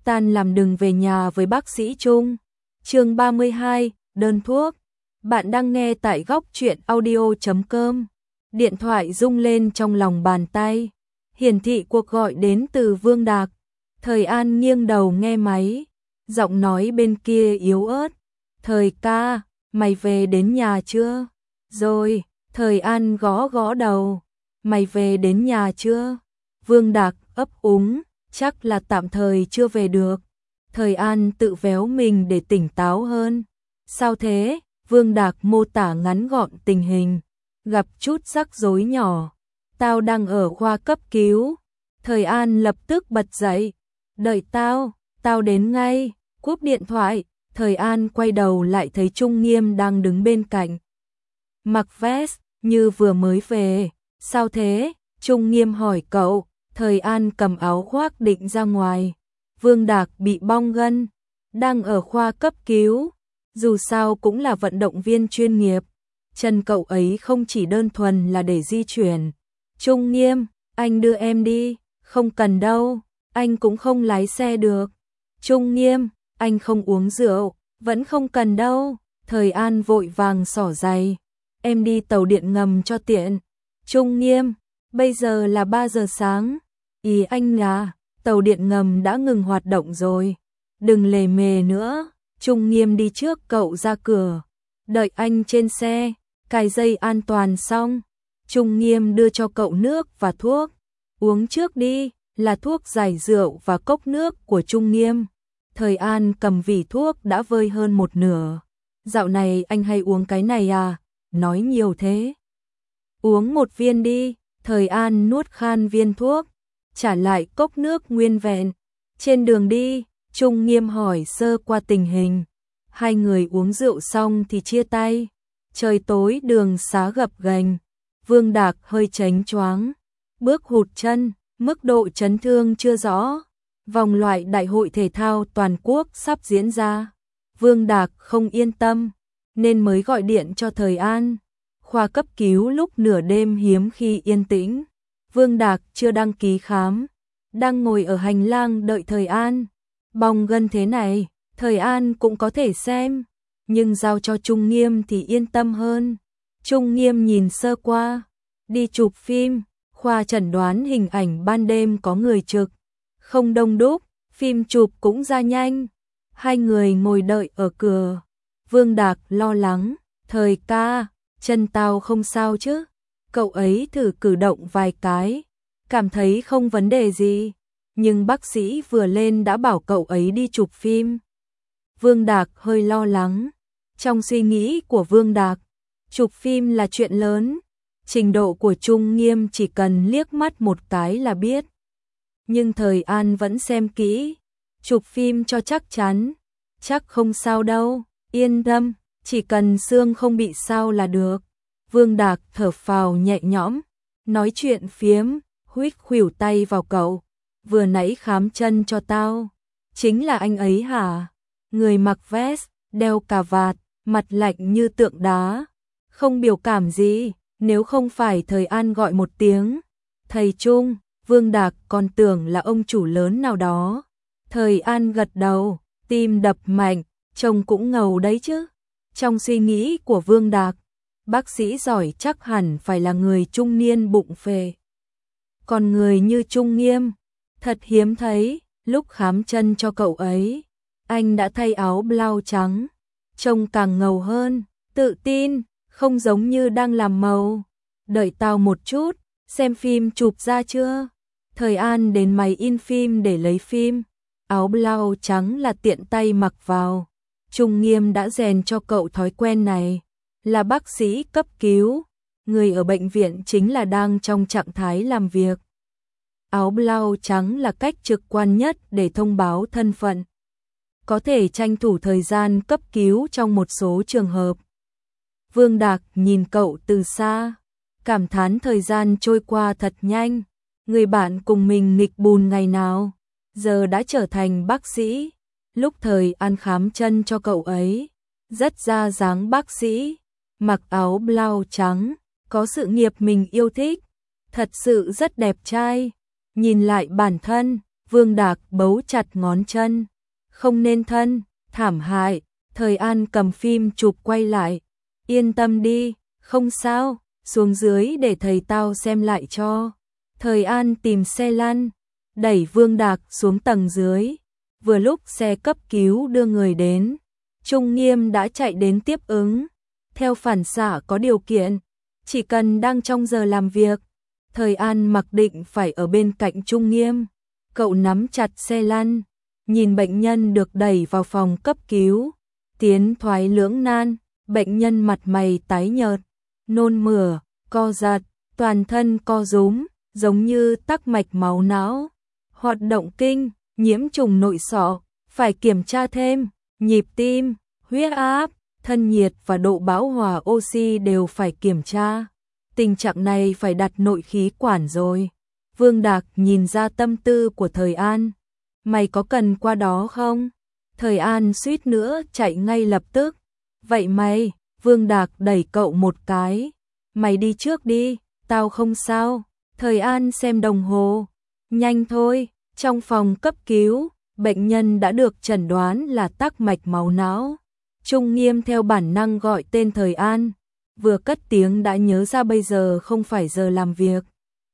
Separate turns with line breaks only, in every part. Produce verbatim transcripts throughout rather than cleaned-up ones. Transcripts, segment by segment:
tan làm đừng về nhà với bác sĩ Trung. Chương ba mươi hai, đơn thuốc. Bạn đang nghe tại góc truyện audio chấm com. Điện thoại rung lên trong lòng bàn tay. Hiển thị cuộc gọi đến từ Vương Đạc. Thời An nghiêng đầu nghe máy. Giọng nói bên kia yếu ớt. Thời ca, mày về đến nhà chưa? Rồi, Thời An gõ gõ đầu. Mày về đến nhà chưa? Vương Đạc ấp úng, chắc là tạm thời chưa về được. Thời An tự véo mình để tỉnh táo hơn. Sao thế? Vương Đạc mô tả ngắn gọn tình hình. Gặp chút rắc rối nhỏ. Tao đang ở khoa cấp cứu. Thời An lập tức bật dậy. Đợi tao, tao đến ngay. Cúp điện thoại, Thời An quay đầu lại thấy Trung Nghiêm đang đứng bên cạnh. Mặc vest, như vừa mới về. Sao thế? Trung Nghiêm hỏi cậu. Thời An cầm áo khoác định ra ngoài. Vương Đạc bị bong gân, đang ở khoa cấp cứu. Dù sao cũng là vận động viên chuyên nghiệp. Chân cậu ấy không chỉ đơn thuần là để di chuyển. Trung Nghiêm, anh đưa em đi. Không cần đâu, anh cũng không lái xe được. Trung Nghiêm, anh không uống rượu, vẫn không cần đâu. Thời An vội vàng xỏ giày. Em đi tàu điện ngầm cho tiện. Trung Nghiêm, bây giờ là ba giờ sáng. Ý anh là, tàu điện ngầm đã ngừng hoạt động rồi. Đừng lề mề nữa. Trung Nghiêm đi trước cậu ra cửa. Đợi anh trên xe, cài dây an toàn xong. Trung Nghiêm đưa cho cậu nước và thuốc. Uống trước đi, là thuốc giải rượu và cốc nước của Trung Nghiêm. Thời An cầm vỉ thuốc đã vơi hơn một nửa. Dạo này anh hay uống cái này à? Nói nhiều thế. Uống một viên đi. Thời An nuốt khan viên thuốc, trả lại cốc nước nguyên vẹn. Trên đường đi, Trung Nghiêm hỏi sơ qua tình hình. Hai người uống rượu xong thì chia tay. Trời tối đường xá gập ghềnh. Vương Đạc hơi chánh choáng, bước hụt chân, mức độ chấn thương chưa rõ. Vòng loại đại hội thể thao toàn quốc sắp diễn ra. Vương Đạc không yên tâm, nên mới gọi điện cho Thời An. Khoa cấp cứu lúc nửa đêm hiếm khi yên tĩnh. Vương Đạc chưa đăng ký khám, đang ngồi ở hành lang đợi Thời An. Bong gân thế này, Thời An cũng có thể xem, nhưng giao cho Trung Nghiêm thì yên tâm hơn. Trung Nghiêm nhìn sơ qua, đi chụp phim, khoa chẩn đoán hình ảnh ban đêm có người trực, không đông đúc, phim chụp cũng ra nhanh. Hai người ngồi đợi ở cửa. Vương Đạc lo lắng, Thời ca, chân tao không sao chứ? Cậu ấy thử cử động vài cái, cảm thấy không vấn đề gì, nhưng bác sĩ vừa lên đã bảo cậu ấy đi chụp phim. Vương Đạc hơi lo lắng. Trong suy nghĩ của Vương Đạc, chụp phim là chuyện lớn, trình độ của Trung Nghiêm chỉ cần liếc mắt một cái là biết. Nhưng Thời An vẫn xem kỹ, chụp phim cho chắc chắn, chắc không sao đâu, yên tâm, chỉ cần xương không bị sao là được. Vương Đạc thở phào nhẹ nhõm, nói chuyện phiếm, huýt khuỷu tay vào cậu. Vừa nãy khám chân cho tao, chính là anh ấy hả? Người mặc vest, đeo cà vạt, mặt lạnh như tượng đá, không biểu cảm gì. Nếu không phải Thời An gọi một tiếng thầy Trung, Vương Đạc còn tưởng là ông chủ lớn nào đó. Thời An gật đầu, tim đập mạnh, trông cũng ngầu đấy chứ. Trong suy nghĩ của Vương Đạc, bác sĩ giỏi chắc hẳn phải là người trung niên bụng phệ. Còn người như Trung Nghiêm, thật hiếm thấy. Lúc khám chân cho cậu ấy, anh đã thay áo blau trắng, trông càng ngầu hơn, tự tin, không giống như đang làm màu. Đợi tao một chút, xem phim chụp ra chưa? Thời An đến máy in phim để lấy phim. Áo blau trắng là tiện tay mặc vào. Trung Nghiêm đã rèn cho cậu thói quen này. Là bác sĩ cấp cứu, người ở bệnh viện chính là đang trong trạng thái làm việc. Áo blau trắng là cách trực quan nhất để thông báo thân phận. Có thể tranh thủ thời gian cấp cứu trong một số trường hợp. Vương Đạc nhìn cậu từ xa, cảm thán thời gian trôi qua thật nhanh. Người bạn cùng mình nghịch bùn ngày nào, giờ đã trở thành bác sĩ. Lúc Thời An khám chân cho cậu ấy, rất ra dáng bác sĩ, mặc áo blau trắng, có sự nghiệp mình yêu thích, thật sự rất đẹp trai. Nhìn lại bản thân, Vương Đạc bấu chặt ngón chân. Không nên thân, thảm hại. Thời An cầm phim chụp quay lại. Yên tâm đi, không sao, xuống dưới để thầy tao xem lại cho. Thời An tìm xe lăn, đẩy Vương Đạc xuống tầng dưới. Vừa lúc xe cấp cứu đưa người đến, Trung Nghiêm đã chạy đến tiếp ứng. Theo phản xạ có điều kiện, chỉ cần đang trong giờ làm việc, Thời An mặc định phải ở bên cạnh Trung Nghiêm. Cậu nắm chặt xe lăn, nhìn bệnh nhân được đẩy vào phòng cấp cứu. Tiến thoái lưỡng nan, bệnh nhân mặt mày tái nhợt, nôn mửa, co giật, toàn thân co rúm, giống như tắc mạch máu não, hoạt động kinh, nhiễm trùng nội sọ, phải kiểm tra thêm, nhịp tim, huyết áp, thân nhiệt và độ bão hòa oxy đều phải kiểm tra. Tình trạng này phải đặt nội khí quản rồi. Vương Đạc nhìn ra tâm tư của Thời An. Mày có cần qua đó không? Thời An suýt nữa chạy ngay lập tức. Vậy mày, Vương Đạc đẩy cậu một cái. Mày đi trước đi, tao không sao. Thời An xem đồng hồ. Nhanh thôi, trong phòng cấp cứu, bệnh nhân đã được chẩn đoán là tắc mạch máu não. Trung Nghiêm theo bản năng gọi tên Thời An. Vừa cất tiếng đã nhớ ra bây giờ không phải giờ làm việc.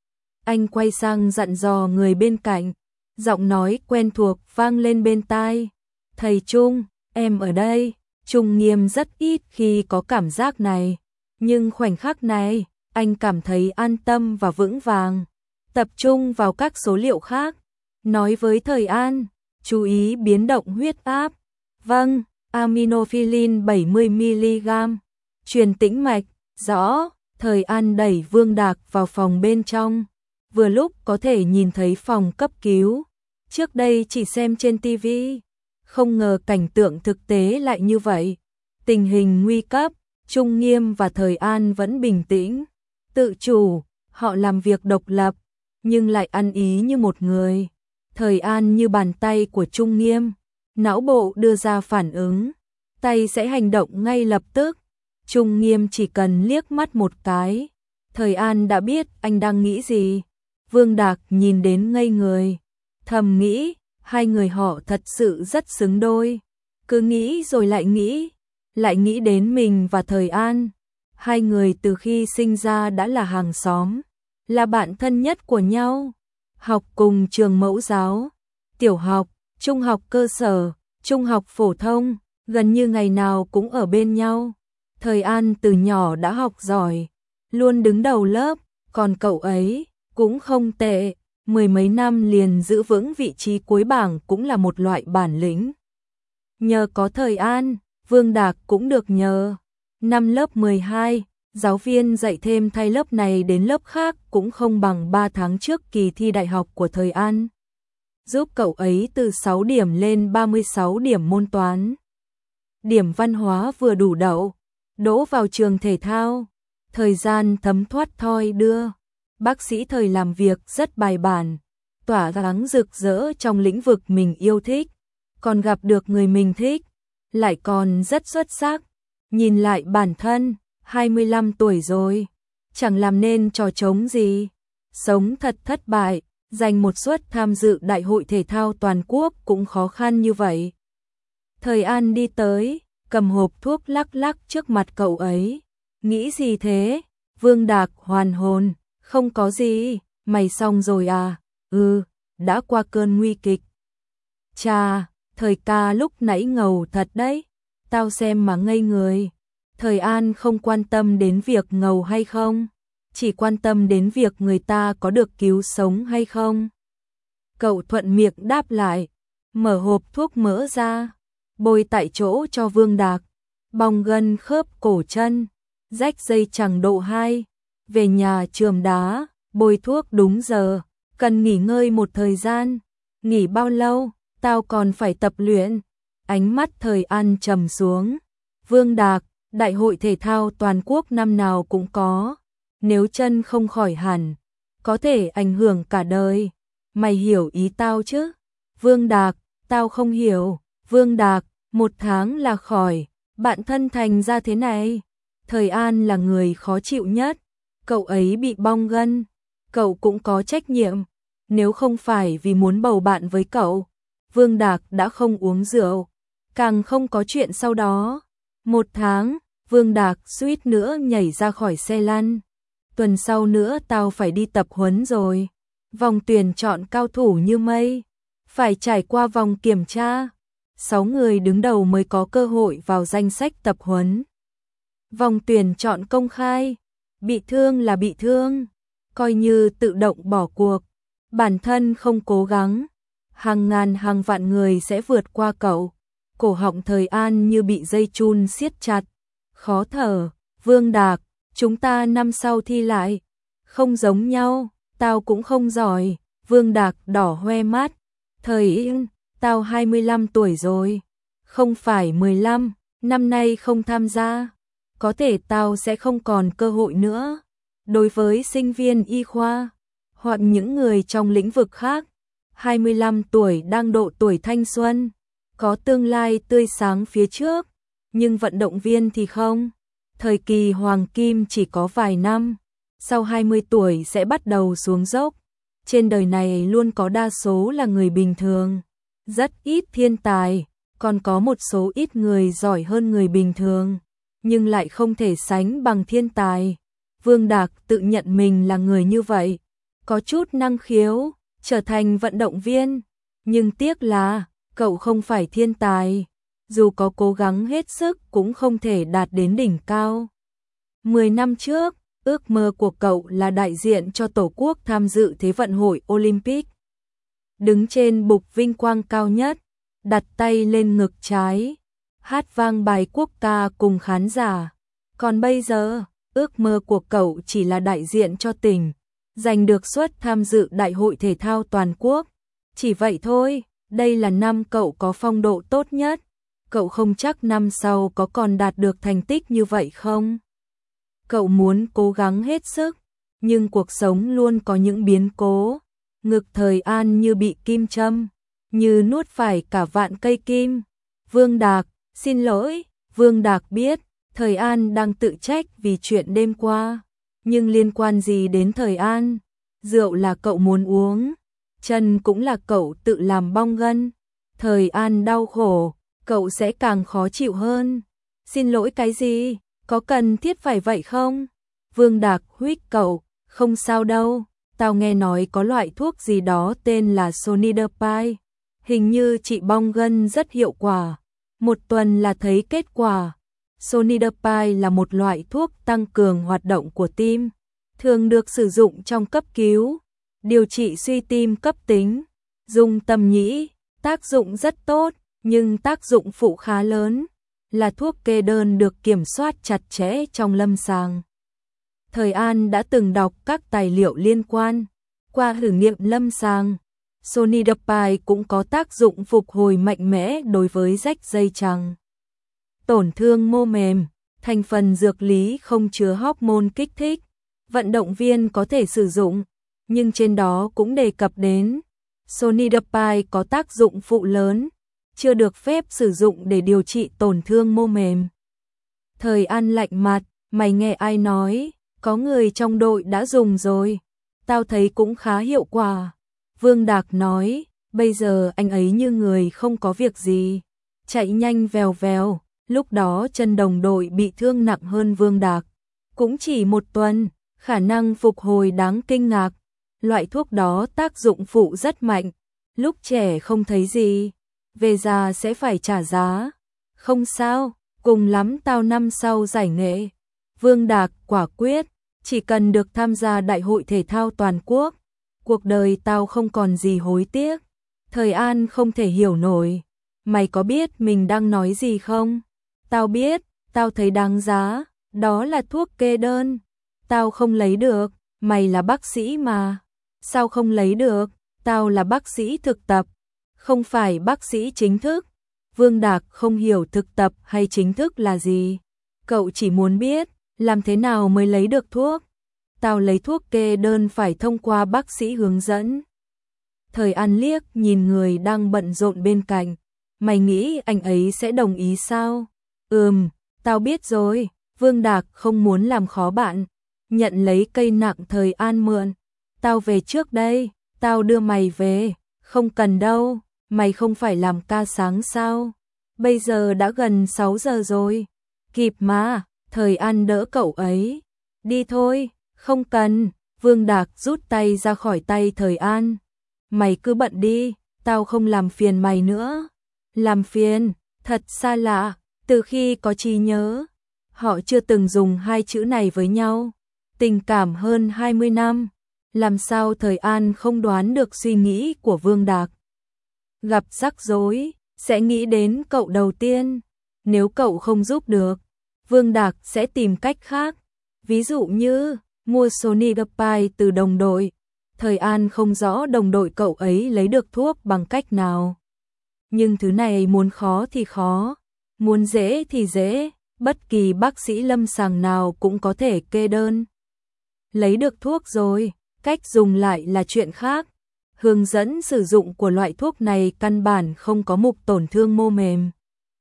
Anh quay sang dặn dò người bên cạnh. Giọng nói quen thuộc vang lên bên tai. Thầy Trung, em ở đây. Trung Nghiêm rất ít khi có cảm giác này. Nhưng khoảnh khắc này, anh cảm thấy an tâm và vững vàng. Tập trung vào các số liệu khác. Nói với Thời An, chú ý biến động huyết áp. Vâng, aminophilin bảy mươi mi-li-gam. Truyền tĩnh mạch, rõ. Thời An đẩy Vương Đạc vào phòng bên trong. Vừa lúc có thể nhìn thấy phòng cấp cứu. Trước đây chỉ xem trên ti vi. Không ngờ cảnh tượng thực tế lại như vậy. Tình hình nguy cấp, Trung Nghiêm và Thời An vẫn bình tĩnh, tự chủ, họ làm việc độc lập, nhưng lại ăn ý như một người. Thời An như bàn tay của Trung Nghiêm, não bộ đưa ra phản ứng, tay sẽ hành động ngay lập tức. Trung Nghiêm chỉ cần liếc mắt một cái, Thời An đã biết anh đang nghĩ gì. Vương Đạc nhìn đến ngây người, thầm nghĩ, hai người họ thật sự rất xứng đôi. Cứ nghĩ rồi lại nghĩ, lại nghĩ đến mình và Thời An. Hai người từ khi sinh ra đã là hàng xóm, là bạn thân nhất của nhau. Học cùng trường mẫu giáo, tiểu học, trung học cơ sở, trung học phổ thông, gần như ngày nào cũng ở bên nhau. Thời An từ nhỏ đã học giỏi, luôn đứng đầu lớp, còn cậu ấy cũng không tệ, mười mấy năm liền giữ vững vị trí cuối bảng cũng là một loại bản lĩnh. Nhờ có Thời An, Vương Đạc cũng được nhờ. Năm lớp mười hai, giáo viên dạy thêm thay lớp này đến lớp khác cũng không bằng ba tháng trước kỳ thi đại học của Thời An. Giúp cậu ấy từ sáu điểm lên ba mươi sáu điểm môn toán. Điểm văn hóa vừa đủ đậu, đỗ vào trường thể thao. Thời gian thấm thoát thoi đưa. Bác sĩ Thời làm việc rất bài bản, tỏa sáng rực rỡ trong lĩnh vực mình yêu thích, còn gặp được người mình thích, lại còn rất xuất sắc. Nhìn lại bản thân, hai mươi lăm tuổi rồi, chẳng làm nên trò trống gì, sống thật thất bại, giành một suất tham dự đại hội thể thao toàn quốc cũng khó khăn như vậy. Thời An đi tới, cầm hộp thuốc lắc lắc trước mặt cậu ấy. Nghĩ gì thế? Vương Đạc hoàn hồn. Không có gì, mày xong rồi à? Ừ, đã qua cơn nguy kịch. Chà, Thời ca lúc nãy ngầu thật đấy, tao xem mà ngây người. Thời An không quan tâm đến việc ngầu hay không, chỉ quan tâm đến việc người ta có được cứu sống hay không. Cậu thuận miệng đáp lại, mở hộp thuốc mỡ ra, bôi tại chỗ cho Vương Đạc, bong gân khớp cổ chân, rách dây chằng độ hai. Về nhà chườm đá, bôi thuốc đúng giờ, cần nghỉ ngơi một thời gian. Nghỉ bao lâu? Tao còn phải tập luyện. Ánh mắt Thời An trầm xuống. Vương Đạc, đại hội thể thao toàn quốc năm nào cũng có. Nếu chân không khỏi hẳn, có thể ảnh hưởng cả đời. Mày hiểu ý tao chứ? Vương Đạc, tao không hiểu. Vương Đạc, một tháng là khỏi, bạn thân thành ra thế này. Thời An là người khó chịu nhất. Cậu ấy bị bong gân, cậu cũng có trách nhiệm. nếu không phải vì muốn bầu bạn với cậu, Vương Đạc đã không uống rượu, càng không có chuyện sau đó. Một tháng, Vương Đạc suýt nữa nhảy ra khỏi xe lăn. Tuần sau nữa tao phải đi tập huấn rồi. Vòng tuyển chọn cao thủ như mây, phải trải qua vòng kiểm tra. Sáu người đứng đầu mới có cơ hội vào danh sách tập huấn. Vòng tuyển chọn công khai, bị thương là bị thương, coi như tự động bỏ cuộc. Bản thân không cố gắng, hàng ngàn hàng vạn người sẽ vượt qua cậu. Cổ họng Thời An như bị dây chun siết chặt, khó thở. Vương Đạc, chúng ta năm sau thi lại. Không giống nhau, tao cũng không giỏi. Vương Đạc đỏ hoe mắt. Thời Yên, tao hai mươi lăm tuổi rồi, không phải mười lăm, năm nay không tham gia, có thể tao sẽ không còn cơ hội nữa. Đối với sinh viên y khoa, hoặc những người trong lĩnh vực khác, hai mươi lăm tuổi đang độ tuổi thanh xuân, có tương lai tươi sáng phía trước, nhưng vận động viên thì không. Thời kỳ hoàng kim chỉ có vài năm, sau hai mươi tuổi sẽ bắt đầu xuống dốc. Trên đời này luôn có đa số là người bình thường, rất ít thiên tài, còn có một số ít người giỏi hơn người bình thường, nhưng lại không thể sánh bằng thiên tài. Vương Đạc tự nhận mình là người như vậy, có chút năng khiếu, trở thành vận động viên, nhưng tiếc là cậu không phải thiên tài, dù có cố gắng hết sức cũng không thể đạt đến đỉnh cao. Mười năm trước, ước mơ của cậu là đại diện cho Tổ quốc tham dự Thế vận hội Olympic. Đứng trên bục vinh quang cao nhất, đặt tay lên ngực trái, hát vang bài quốc ca cùng khán giả. Còn bây giờ, ước mơ của cậu chỉ là đại diện cho tỉnh, giành được suất tham dự Đại hội Thể thao Toàn quốc. Chỉ vậy thôi, đây là năm cậu có phong độ tốt nhất. Cậu không chắc năm sau có còn đạt được thành tích như vậy không? Cậu muốn cố gắng hết sức, nhưng cuộc sống luôn có những biến cố. Ngực Thời An như bị kim châm, như nuốt phải cả vạn cây kim. Vương Đạc, xin lỗi. Vương Đạc biết, Thời An đang tự trách vì chuyện đêm qua. Nhưng liên quan gì đến Thời An? Rượu là cậu muốn uống, chân cũng là cậu tự làm bong gân. Thời An đau khổ, cậu sẽ càng khó chịu hơn. Xin lỗi cái gì? Có cần thiết phải vậy không? Vương Đạc huých cậu, không sao đâu, tao nghe nói có loại thuốc gì đó tên là Sonidapine, hình như trị bong gân rất hiệu quả, một tuần là thấy kết quả. Sonidapine là một loại thuốc tăng cường hoạt động của tim, thường được sử dụng trong cấp cứu, điều trị suy tim cấp tính, dùng tầm nhĩ, tác dụng rất tốt, nhưng tác dụng phụ khá lớn. Là thuốc kê đơn được kiểm soát chặt chẽ trong lâm sàng. Thời An đã từng đọc các tài liệu liên quan. Qua thử nghiệm lâm sàng, Sonidapine cũng có tác dụng phục hồi mạnh mẽ đối với rách dây chằng, tổn thương mô mềm. Thành phần dược lý không chứa hormone kích thích, vận động viên có thể sử dụng, nhưng trên đó cũng đề cập đến Sonidapine có tác dụng phụ lớn, chưa được phép sử dụng để điều trị tổn thương mô mềm. Thời An lạnh mặt, mày nghe ai nói? Có người trong đội đã dùng rồi, tao thấy cũng khá hiệu quả. Vương Đạc nói, bây giờ anh ấy như người không có việc gì, chạy nhanh vèo vèo. Lúc đó chân đồng đội bị thương nặng hơn Vương Đạc, cũng chỉ một tuần, khả năng phục hồi đáng kinh ngạc. Loại thuốc đó tác dụng phụ rất mạnh, lúc trẻ không thấy gì, về già sẽ phải trả giá. Không sao, cùng lắm tao năm sau giải nghệ. Vương Đạc quả quyết, chỉ cần được tham gia Đại hội Thể thao Toàn quốc, cuộc đời tao không còn gì hối tiếc. Thời An không thể hiểu nổi, mày có biết mình đang nói gì không? Tao biết, tao thấy đáng giá, đó là thuốc kê đơn. Tao không lấy được, mày là bác sĩ mà. Sao không lấy được? Tao là bác sĩ thực tập, không phải bác sĩ chính thức. Vương Đạc không hiểu thực tập hay chính thức là gì. Cậu chỉ muốn biết, làm thế nào mới lấy được thuốc. Tao lấy thuốc kê đơn phải thông qua bác sĩ hướng dẫn. Thời An liếc nhìn người đang bận rộn bên cạnh. Mày nghĩ anh ấy sẽ đồng ý sao? Ừm, tao biết rồi. Vương Đạc không muốn làm khó bạn. Nhận lấy cây nặng Thời An mượn. Tao về trước đây, tao đưa mày về. Không cần đâu, mày không phải làm ca sáng sao? Bây giờ đã gần sáu giờ rồi. Kịp mà, Thời An đỡ cậu ấy. Đi thôi, không cần. Vương Đạc rút tay ra khỏi tay Thời An. Mày cứ bận đi, tao không làm phiền mày nữa. Làm phiền, thật xa lạ, từ khi có trí nhớ, họ chưa từng dùng hai chữ này với nhau. Tình cảm hơn hai mươi năm, làm sao Thời An không đoán được suy nghĩ của Vương Đạc. Gặp rắc rối, sẽ nghĩ đến cậu đầu tiên. Nếu cậu không giúp được, Vương Đạc sẽ tìm cách khác. Ví dụ như mua Sony Gappai từ đồng đội. Thời An không rõ đồng đội cậu ấy lấy được thuốc bằng cách nào. Nhưng thứ này muốn khó thì khó, muốn dễ thì dễ, bất kỳ bác sĩ lâm sàng nào cũng có thể kê đơn. Lấy được thuốc rồi, cách dùng lại là chuyện khác. Hướng dẫn sử dụng của loại thuốc này căn bản không có mục tổn thương mô mềm.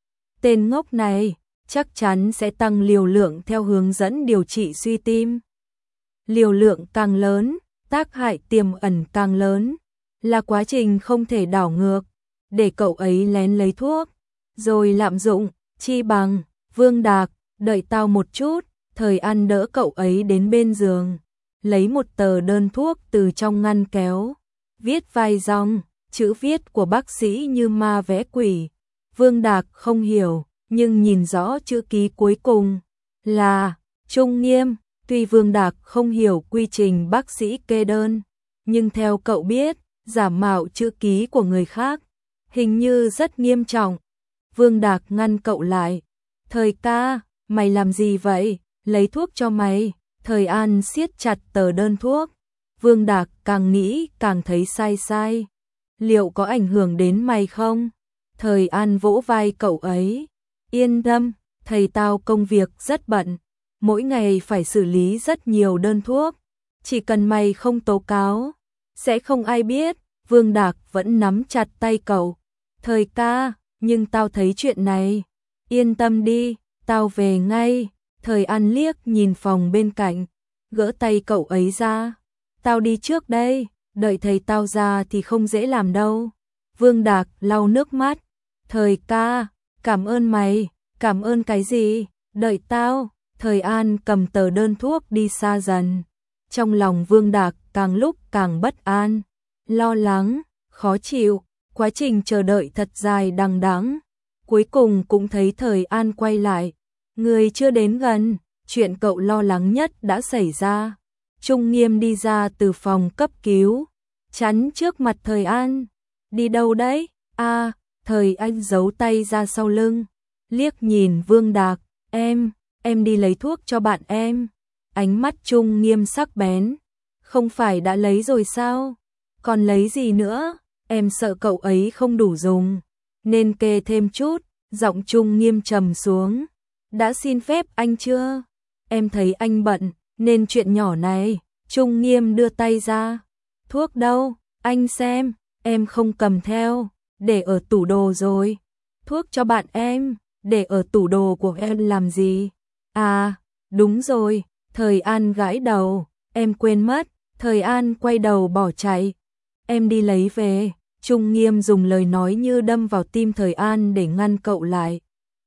Tên ngốc này chắc chắn sẽ tăng liều lượng theo hướng dẫn điều trị suy tim. Liều lượng càng lớn, tác hại tiềm ẩn càng lớn, là quá trình không thể đảo ngược, để cậu ấy lén lấy thuốc, rồi lạm dụng, chi bằng. Vương Đạc, đợi tao một chút. Thời An đỡ cậu ấy đến bên giường, lấy một tờ đơn thuốc từ trong ngăn kéo, viết vài dòng, chữ viết của bác sĩ như ma vẽ quỷ. Vương Đạc không hiểu, nhưng nhìn rõ chữ ký cuối cùng là Trung Nghiêm. Tuy Vương Đạc không hiểu quy trình bác sĩ kê đơn, nhưng theo cậu biết, giả mạo chữ ký của người khác hình như rất nghiêm trọng. Vương Đạc ngăn cậu lại. Thời ca, mày làm gì vậy? Lấy thuốc cho mày. Thời An siết chặt tờ đơn thuốc. Vương Đạc càng nghĩ càng thấy sai sai. Liệu có ảnh hưởng đến mày không? Thời An vỗ vai cậu ấy. Yên tâm, thầy tao công việc rất bận. Mỗi ngày phải xử lý rất nhiều đơn thuốc. Chỉ cần mày không tố cáo, sẽ không ai biết. Vương Đạc vẫn nắm chặt tay cậu. Thời ca, nhưng tao thấy chuyện này. Yên tâm đi, tao về ngay. Thời An liếc nhìn phòng bên cạnh, gỡ tay cậu ấy ra. Tao đi trước đây, đợi thầy tao ra thì không dễ làm đâu. Vương Đạc lau nước mắt. Thời ca, cảm ơn mày. Cảm ơn cái gì? Đợi tao. Thời An cầm tờ đơn thuốc đi xa dần. Trong lòng Vương Đạc càng lúc càng bất an, lo lắng, khó chịu. Quá trình chờ đợi thật dài đằng đẵng. Cuối cùng cũng thấy Thời An quay lại. Người chưa đến gần, chuyện cậu lo lắng nhất đã xảy ra. Trung Nghiêm đi ra từ phòng cấp cứu, chắn trước mặt Thời An. Đi đâu đấy? À, Thời An giấu tay ra sau lưng, liếc nhìn Vương Đạc. Em, em đi lấy thuốc cho bạn em. Ánh mắt Trung Nghiêm sắc bén. Không phải đã lấy rồi sao? Còn lấy gì nữa? Em sợ cậu ấy không đủ dùng, nên kê thêm chút. Giọng Trung Nghiêm trầm xuống. Đã xin phép anh chưa? Em thấy anh bận, nên chuyện nhỏ này. Trung Nghiêm đưa tay ra. Thuốc đâu? Anh xem, em không cầm theo, để ở tủ đồ rồi. Thuốc cho bạn em, để ở tủ đồ của em làm gì? À, đúng rồi. Thời An gãi đầu. Em quên mất. Thời An quay đầu bỏ chạy. Em đi lấy về. Trung Nghiêm dùng lời nói như đâm vào tim Thời An để ngăn cậu lại.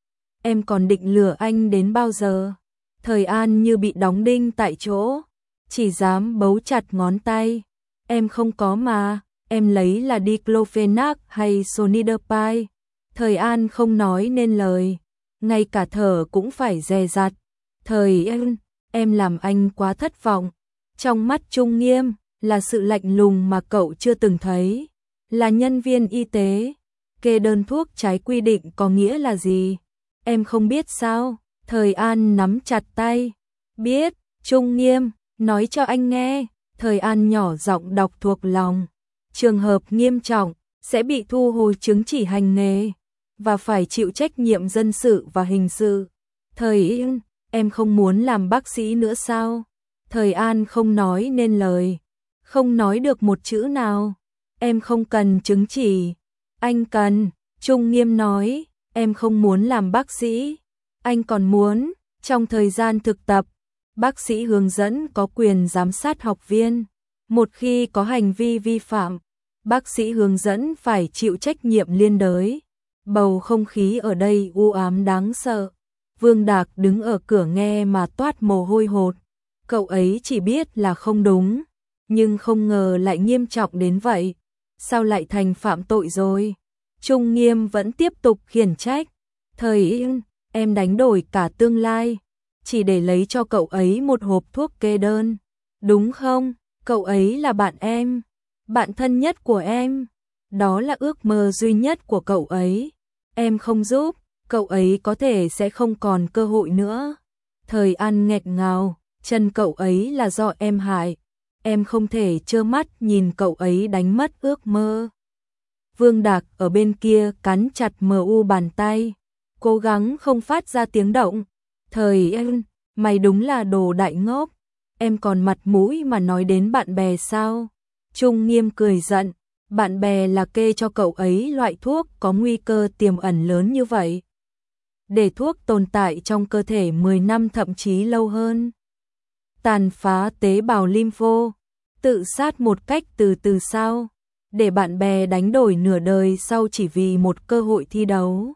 Em còn định lừa anh đến bao giờ? Thời An như bị đóng đinh tại chỗ, chỉ dám bấu chặt ngón tay. Em không có mà, em lấy là diclofenac hay Sonidapine. Thời An không nói nên lời, ngay cả thở cũng phải dè dặt. Thời An, em làm anh quá thất vọng. Trong mắt Trung Nghiêm là sự lạnh lùng mà cậu chưa từng thấy. Là nhân viên y tế, kê đơn thuốc trái quy định có nghĩa là gì? Em không biết sao? Thời An nắm chặt tay. Biết. Trung Nghiêm, nói cho anh nghe. Thời An nhỏ giọng đọc thuộc lòng. Trường hợp nghiêm trọng, sẽ bị thu hồi chứng chỉ hành nghề, và phải chịu trách nhiệm dân sự và hình sự. Thời An, em không muốn làm bác sĩ nữa sao? Thời An không nói nên lời, không nói được một chữ nào. Em không cần chứng chỉ. Anh cần. Trung Nghiêm nói. Em không muốn làm bác sĩ. Anh còn muốn. Trong thời gian thực tập, bác sĩ hướng dẫn có quyền giám sát học viên. Một khi có hành vi vi phạm, bác sĩ hướng dẫn phải chịu trách nhiệm liên đới. Bầu không khí ở đây u ám đáng sợ. Vương Đạc đứng ở cửa nghe mà toát mồ hôi hột. Cậu ấy chỉ biết là không đúng, nhưng không ngờ lại nghiêm trọng đến vậy. Sao lại thành phạm tội rồi? Trung Nghiêm vẫn tiếp tục khiển trách. Thầy yên, em đánh đổi cả tương lai, chỉ để lấy cho cậu ấy một hộp thuốc kê đơn. Đúng không? Cậu ấy là bạn em, bạn thân nhất của em. Đó là ước mơ duy nhất của cậu ấy. Em không giúp, cậu ấy có thể sẽ không còn cơ hội nữa. Thời An nghẹt ngào, chân cậu ấy là do em hại. Em không thể trơ mắt nhìn cậu ấy đánh mất ước mơ. Vương Đạc ở bên kia cắn chặt mờ u bàn tay, cố gắng không phát ra tiếng động. Thời An, mày đúng là đồ đại ngốc. Em còn mặt mũi mà nói đến bạn bè sao? Trung Nghiêm cười giận. Bạn bè là kê cho cậu ấy loại thuốc có nguy cơ tiềm ẩn lớn như vậy. Để thuốc tồn tại trong cơ thể mười năm thậm chí lâu hơn. Tàn phá tế bào lympho, tự sát một cách từ từ sao? Để bạn bè đánh đổi nửa đời sau chỉ vì một cơ hội thi đấu.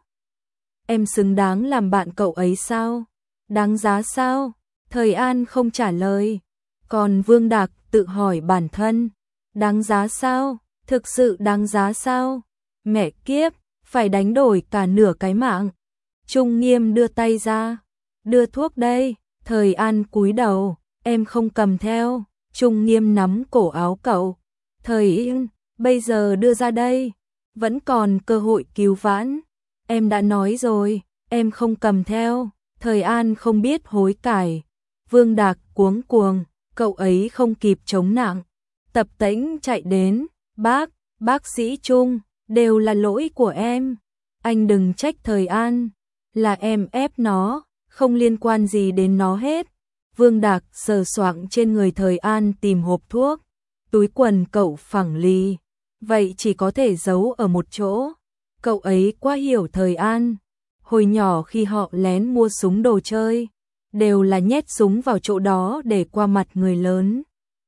Em xứng đáng làm bạn cậu ấy sao? Đáng giá sao? Thời An không trả lời. Còn Vương Đạc tự hỏi bản thân. Đáng giá sao? Thực sự đáng giá sao? Mẹ kiếp, phải đánh đổi cả nửa cái mạng. Trung Nghiêm đưa tay ra. Đưa thuốc đây. Thời An cúi đầu. Em không cầm theo. Trung Nghiêm nắm cổ áo cậu. Thời Yên, bây giờ đưa ra đây. Vẫn còn cơ hội cứu vãn. Em đã nói rồi, em không cầm theo. Thời An không biết hối cải. Vương Đạc cuống cuồng, cậu ấy không kịp chống nặng. Tập tễnh chạy đến. Bác, bác sĩ Trung, đều là lỗi của em. Anh đừng trách Thời An. Là em ép nó, không liên quan gì đến nó hết. Vương Đạc sờ soạng trên người Thời An tìm hộp thuốc. Túi quần cậu phẳng lì. Vậy chỉ có thể giấu ở một chỗ. Cậu ấy quá hiểu Thời An. Hồi nhỏ khi họ lén mua súng đồ chơi, đều là nhét súng vào chỗ đó để qua mặt người lớn.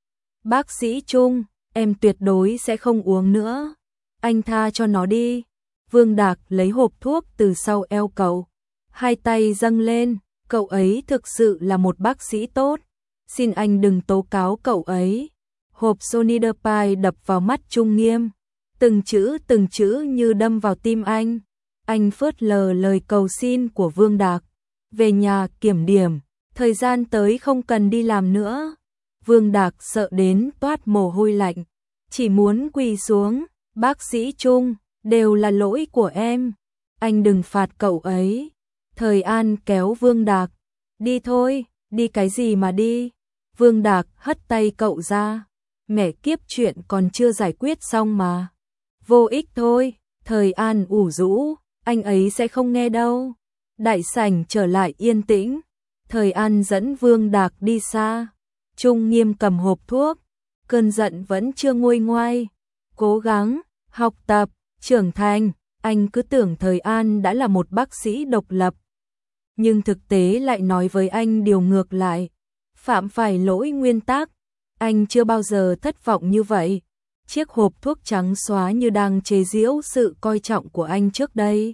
Bác sĩ Trung, em tuyệt đối sẽ không uống nữa. Anh tha cho nó đi. Vương Đạc lấy hộp thuốc từ sau eo cậu. Hai tay dâng lên. Cậu ấy thực sự là một bác sĩ tốt. Xin anh đừng tố cáo cậu ấy. Hộp Sonidapine đập vào mắt Trung Nghiêm. Từng chữ từng chữ như đâm vào tim anh. Anh phớt lờ lời cầu xin của Vương Đạc. Về nhà kiểm điểm. Thời gian tới không cần đi làm nữa. Vương Đạc sợ đến toát mồ hôi lạnh. Chỉ muốn quỳ xuống. Bác sĩ Trung, đều là lỗi của em. Anh đừng phạt cậu ấy. Thời An kéo Vương Đạc. Đi thôi, đi cái gì mà đi. Vương Đạc hất tay cậu ra. Mẹ kiếp, chuyện còn chưa giải quyết xong mà. Vô ích thôi. Thời An ủ rũ. Anh ấy sẽ không nghe đâu. Đại sảnh trở lại yên tĩnh. Thời An dẫn Vương Đạc đi xa. Trung Nghiêm cầm hộp thuốc. Cơn giận vẫn chưa nguôi ngoai. Cố gắng, học tập, trưởng thành. Anh cứ tưởng Thời An đã là một bác sĩ độc lập. Nhưng thực tế lại nói với anh điều ngược lại. Phạm phải lỗi nguyên tắc. Anh chưa bao giờ thất vọng như vậy. Chiếc hộp thuốc trắng xóa như đang chế giễu sự coi trọng của anh trước đây.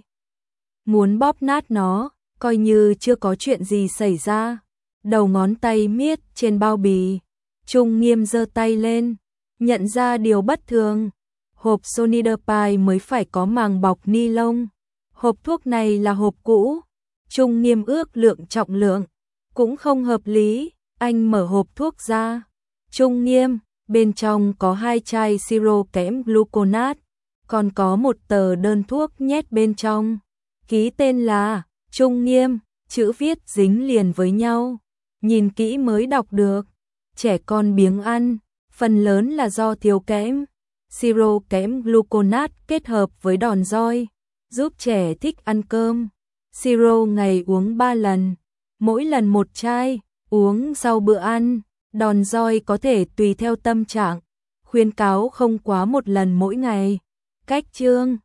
Muốn bóp nát nó, coi như chưa có chuyện gì xảy ra. Đầu ngón tay miết trên bao bì. Trung Nghiêm giơ tay lên, nhận ra điều bất thường. Hộp Sonidapine mới phải có màng bọc ni lông. Hộp thuốc này là hộp cũ. Trung Nghiêm ước lượng trọng lượng, cũng không hợp lý. Anh mở hộp thuốc ra. Trung Nghiêm, bên trong có hai chai siro kẽm gluconate, còn có một tờ đơn thuốc nhét bên trong. Ký tên là Trung Nghiêm, chữ viết dính liền với nhau. Nhìn kỹ mới đọc được. Trẻ con biếng ăn, phần lớn là do thiếu kẽm. Siro kẽm gluconate kết hợp với đòn roi, giúp trẻ thích ăn cơm. Siro ngày uống ba lần, mỗi lần một chai, uống sau bữa ăn. Đòn roi có thể tùy theo tâm trạng, khuyến cáo không quá một lần mỗi ngày. Cách chương